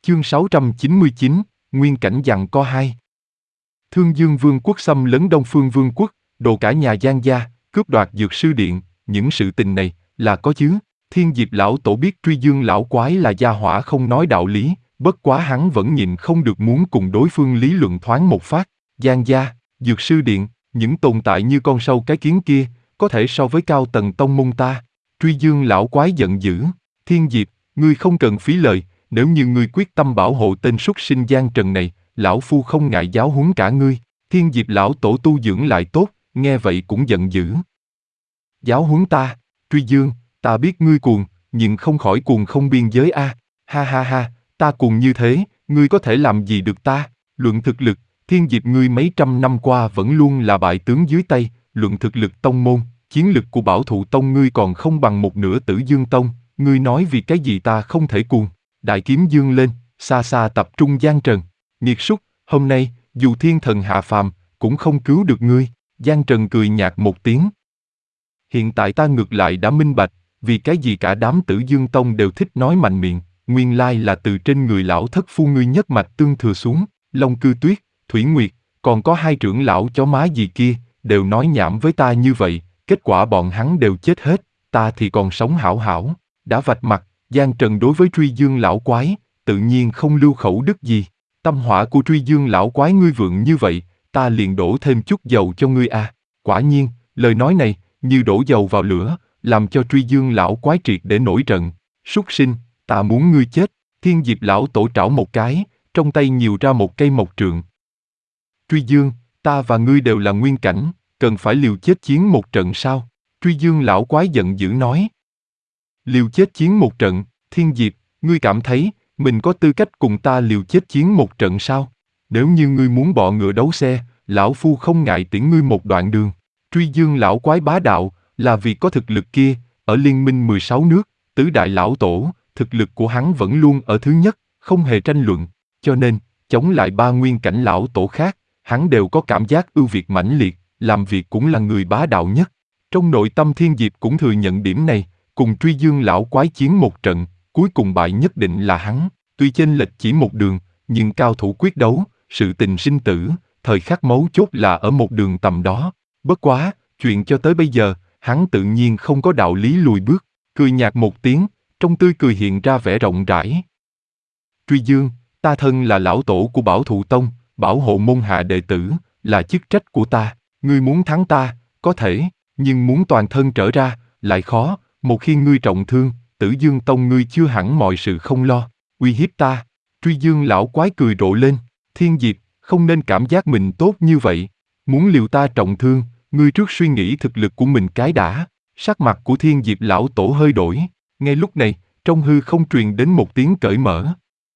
Chương 699, Nguyên cảnh giằng co 2. Thương Dương Vương quốc xâm lấn Đông Phương Vương quốc, đồ cả nhà Giang gia, cướp đoạt Dược Sư Điện, những sự tình này là có chứ. Thiên Diệp lão tổ biết Truy Dương lão quái là gia hỏa không nói đạo lý, bất quá hắn vẫn nhịn không được muốn cùng đối phương lý luận thoáng một phát. Giang gia, Dược Sư Điện, những tồn tại như con sâu cái kiến kia, có thể so với cao tầng tông môn ta. Truy Dương lão quái giận dữ, Thiên Diệp, ngươi không cần phí lời, nếu như ngươi quyết tâm bảo hộ tên súc sinh Giang Trần này, lão phu không ngại giáo huấn cả ngươi. Thiên Diệp lão tổ tu dưỡng lại tốt, nghe vậy cũng giận dữ. Giáo huấn ta, Truy Dương, ta biết ngươi cuồng, nhưng không khỏi cuồng không biên giới a. Ha ha ha, ta cuồng như thế, ngươi có thể làm gì được ta? Luận thực lực, Thiên Diệp ngươi mấy trăm năm qua vẫn luôn là bại tướng dưới tay, luận thực lực tông môn, chiến lực của Bảo Thụ Tông ngươi còn không bằng một nửa Tử Dương Tông, ngươi nói vì cái gì ta không thể cuồng? Đại kiếm dương lên, xa xa tập trung Giang Trần. Nghiệt súc, hôm nay, dù thiên thần hạ phàm, cũng không cứu được ngươi. Giang Trần cười nhạt một tiếng. Hiện tại ta ngược lại đã minh bạch, vì cái gì cả đám Tử Dương Tông đều thích nói mạnh miệng, nguyên lai là từ trên người lão thất phu ngươi nhất mạch tương thừa xuống. Long Cư Tuyết, Thủy Nguyệt, còn có hai trưởng lão chó má gì kia, đều nói nhảm với ta như vậy, kết quả bọn hắn đều chết hết, ta thì còn sống hảo hảo. Đã vạch mặt, Giang Trần đối với Truy Dương lão quái, tự nhiên không lưu khẩu đức gì. Tâm hỏa của Truy Dương lão quái ngươi vượng như vậy, ta liền đổ thêm chút dầu cho ngươi a. Quả nhiên, lời nói này, như đổ dầu vào lửa, làm cho Truy Dương lão quái triệt để nổi trận. Súc sinh, ta muốn ngươi chết. Thiên Diệp lão tổ trảo một cái, trong tay nhiều ra một cây mộc trượng. Truy Dương, ta và ngươi đều là nguyên cảnh, cần phải liều chết chiến một trận sao? Truy Dương lão quái giận dữ nói. Liều chết chiến một trận, Thiên Diệp, ngươi cảm thấy mình có tư cách cùng ta liều chết chiến một trận sao? Nếu như ngươi muốn bọ ngựa đấu xe, lão phu không ngại tiễn ngươi một đoạn đường. Truy Dương lão quái bá đạo, là vì có thực lực kia, ở liên minh 16 nước, tứ đại lão tổ, thực lực của hắn vẫn luôn ở thứ nhất, không hề tranh luận, cho nên, chống lại ba nguyên cảnh lão tổ khác, hắn đều có cảm giác ưu việt mãnh liệt, làm việc cũng là người bá đạo nhất. Trong nội tâm Thiên Diệp cũng thừa nhận điểm này, cùng Truy Dương lão quái chiến một trận, cuối cùng bại nhất định là hắn. Tuy chênh lệch chỉ một đường, nhưng cao thủ quyết đấu, sự tình sinh tử, thời khắc mấu chốt là ở một đường tầm đó. Bất quá, chuyện cho tới bây giờ, hắn tự nhiên không có đạo lý lùi bước, cười nhạt một tiếng, trong tươi cười hiện ra vẻ rộng rãi. Truy Dương, ta thân là lão tổ của Bảo Thụ Tông, bảo hộ môn hạ đệ tử, là chức trách của ta. Ngươi muốn thắng ta, có thể, nhưng muốn toàn thân trở ra, lại khó. Một khi ngươi trọng thương, Tử Dương Tông ngươi chưa hẳn mọi sự không lo. Uy hiếp ta. Truy Dương lão quái cười rộ lên. Thiên Diệp, không nên cảm giác mình tốt như vậy. Muốn liều ta trọng thương, ngươi trước suy nghĩ thực lực của mình cái đã. Sắc mặt của Thiên Diệp lão tổ hơi đổi. Ngay lúc này, trong hư không truyền đến một tiếng cởi mở.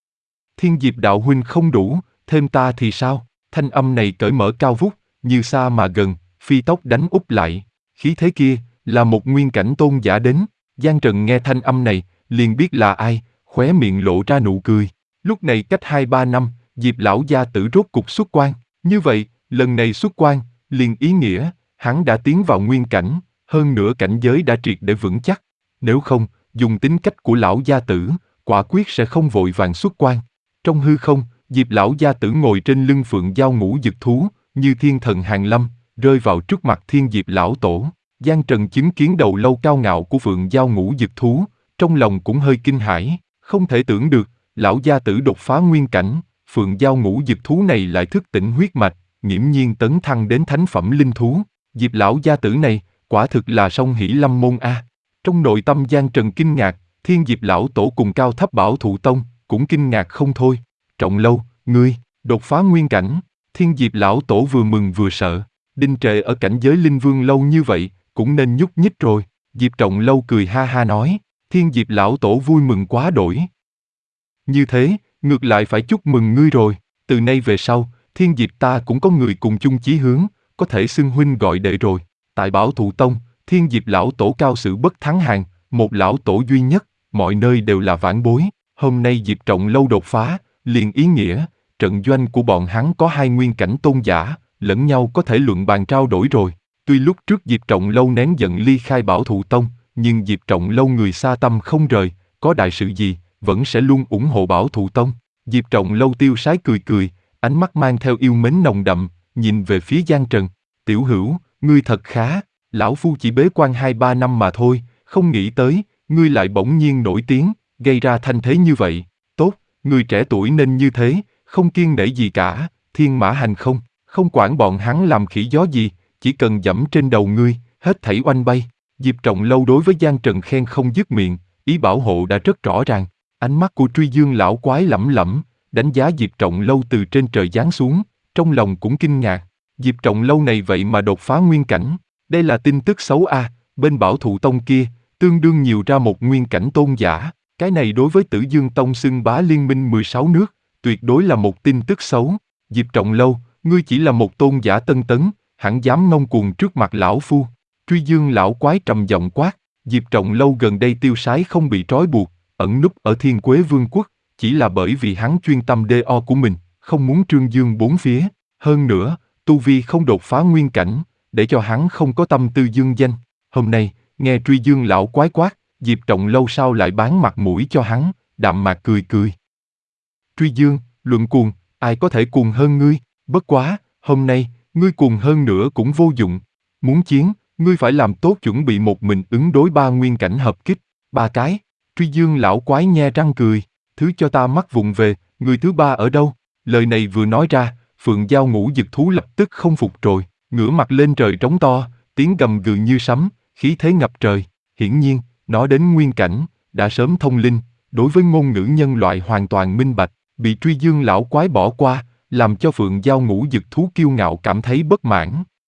Thiên Diệp đạo huynh không đủ, thêm ta thì sao? Thanh âm này cởi mở cao vút, như xa mà gần, phi tốc đánh úp lại. Khí thế kia, là một nguyên cảnh tôn giả đến. Giang Trần nghe thanh âm này, liền biết là ai, khóe miệng lộ ra nụ cười. Lúc này cách 2-3 năm, Diệp lão gia tử rốt cục xuất quan. Như vậy, lần này xuất quan, liền ý nghĩa, hắn đã tiến vào nguyên cảnh, hơn nữa cảnh giới đã triệt để vững chắc. Nếu không, dùng tính cách của lão gia tử, quả quyết sẽ không vội vàng xuất quan. Trong hư không, Diệp lão gia tử ngồi trên lưng phượng giao ngũ dực thú, như thiên thần hàng lâm, rơi vào trước mặt Thiên Diệp lão tổ. Giang Trần chứng kiến đầu lâu cao ngạo của phượng giao ngũ dực thú, trong lòng cũng hơi kinh hãi, không thể tưởng được, lão gia tử đột phá nguyên cảnh, phượng giao ngũ dực thú này lại thức tỉnh huyết mạch, nghiễm nhiên tấn thăng đến thánh phẩm linh thú. Diệp lão gia tử này, quả thực là song hỷ lâm môn a. Trong nội tâm Giang Trần kinh ngạc, Thiên Diệp lão tổ cùng cao thấp Bảo Thụ Tông, cũng kinh ngạc không thôi. Trọng Lâu, ngươi, đột phá nguyên cảnh. Thiên Diệp lão tổ vừa mừng vừa sợ, đinh trệ ở cảnh giới linh vương lâu như vậy, cũng nên nhúc nhích rồi. Diệp Trọng Lâu cười ha ha nói, Thiên Diệp lão tổ vui mừng quá đổi. Như thế, ngược lại phải chúc mừng ngươi rồi, từ nay về sau, Thiên Diệp ta cũng có người cùng chung chí hướng, có thể xưng huynh gọi đệ rồi. Tại Bảo Thụ Tông, Thiên Diệp lão tổ cao sử bất thắng hàng, một lão tổ duy nhất, mọi nơi đều là vãn bối. Hôm nay Diệp Trọng Lâu đột phá, liền ý nghĩa, trận doanh của bọn hắn có hai nguyên cảnh tôn giả, lẫn nhau có thể luận bàn trao đổi rồi. Tuy lúc trước Diệp Trọng Lâu nén giận ly khai Bảo Thụ Tông, nhưng Diệp Trọng Lâu người xa tâm không rời, có đại sự gì, vẫn sẽ luôn ủng hộ Bảo Thụ Tông. Diệp Trọng Lâu tiêu sái cười cười, ánh mắt mang theo yêu mến nồng đậm, nhìn về phía Giang Trần. Tiểu hữu, ngươi thật khá, lão phu chỉ bế quan 2-3 năm mà thôi, không nghĩ tới, ngươi lại bỗng nhiên nổi tiếng, gây ra thanh thế như vậy. Tốt, người trẻ tuổi nên như thế, không kiêng nể gì cả, thiên mã hành không, không quản bọn hắn làm khỉ gió gì, chỉ cần dẫm trên đầu ngươi, hết thảy oanh bay. Diệp Trọng Lâu đối với Giang Trần khen không dứt miệng, ý bảo hộ đã rất rõ ràng. Ánh mắt của Truy Dương lão quái lẩm lẩm, đánh giá Diệp Trọng Lâu từ trên trời giáng xuống, trong lòng cũng kinh ngạc. Diệp Trọng Lâu này vậy mà đột phá nguyên cảnh, đây là tin tức xấu a. Bên Bảo Thụ Tông kia, tương đương nhiều ra một nguyên cảnh tôn giả, cái này đối với Tử Dương Tông xưng bá liên minh 16 nước, tuyệt đối là một tin tức xấu. Diệp Trọng Lâu, ngươi chỉ là một tôn giả tân tấn, hẳn dám ngông cuồng trước mặt lão phu. Truy Dương lão quái trầm giọng quát. Diệp Trọng Lâu gần đây tiêu sái không bị trói buộc, ẩn núp ở Thiên Quế Vương quốc, chỉ là bởi vì hắn chuyên tâm DO của mình, không muốn trương dương bốn phía. Hơn nữa, tu vi không đột phá nguyên cảnh, để cho hắn không có tâm tư dương danh. Hôm nay, nghe Truy Dương lão quái quát, Diệp Trọng Lâu sao lại bán mặt mũi cho hắn, đạm mạc cười cười. Truy Dương, luận cuồng, ai có thể cuồng hơn ngươi, bất quá, hôm nay, ngươi cuồng hơn nữa cũng vô dụng. Muốn chiến, ngươi phải làm tốt chuẩn bị một mình ứng đối 3 nguyên cảnh hợp kích, 3 cái. Truy Dương lão quái nhe răng cười, thứ cho ta mắt vụng về, người thứ 3 ở đâu? Lời này vừa nói ra, Phượng Giao Ngũ Dực thú lập tức không phục rồi, ngửa mặt lên trời trống to, tiếng gầm gừ như sấm, khí thế ngập trời. Hiển nhiên, nó đến nguyên cảnh, đã sớm thông linh, đối với ngôn ngữ nhân loại hoàn toàn minh bạch, bị Truy Dương lão quái bỏ qua, làm cho Phượng Giao Ngũ Dực thú kiêu ngạo cảm thấy bất mãn.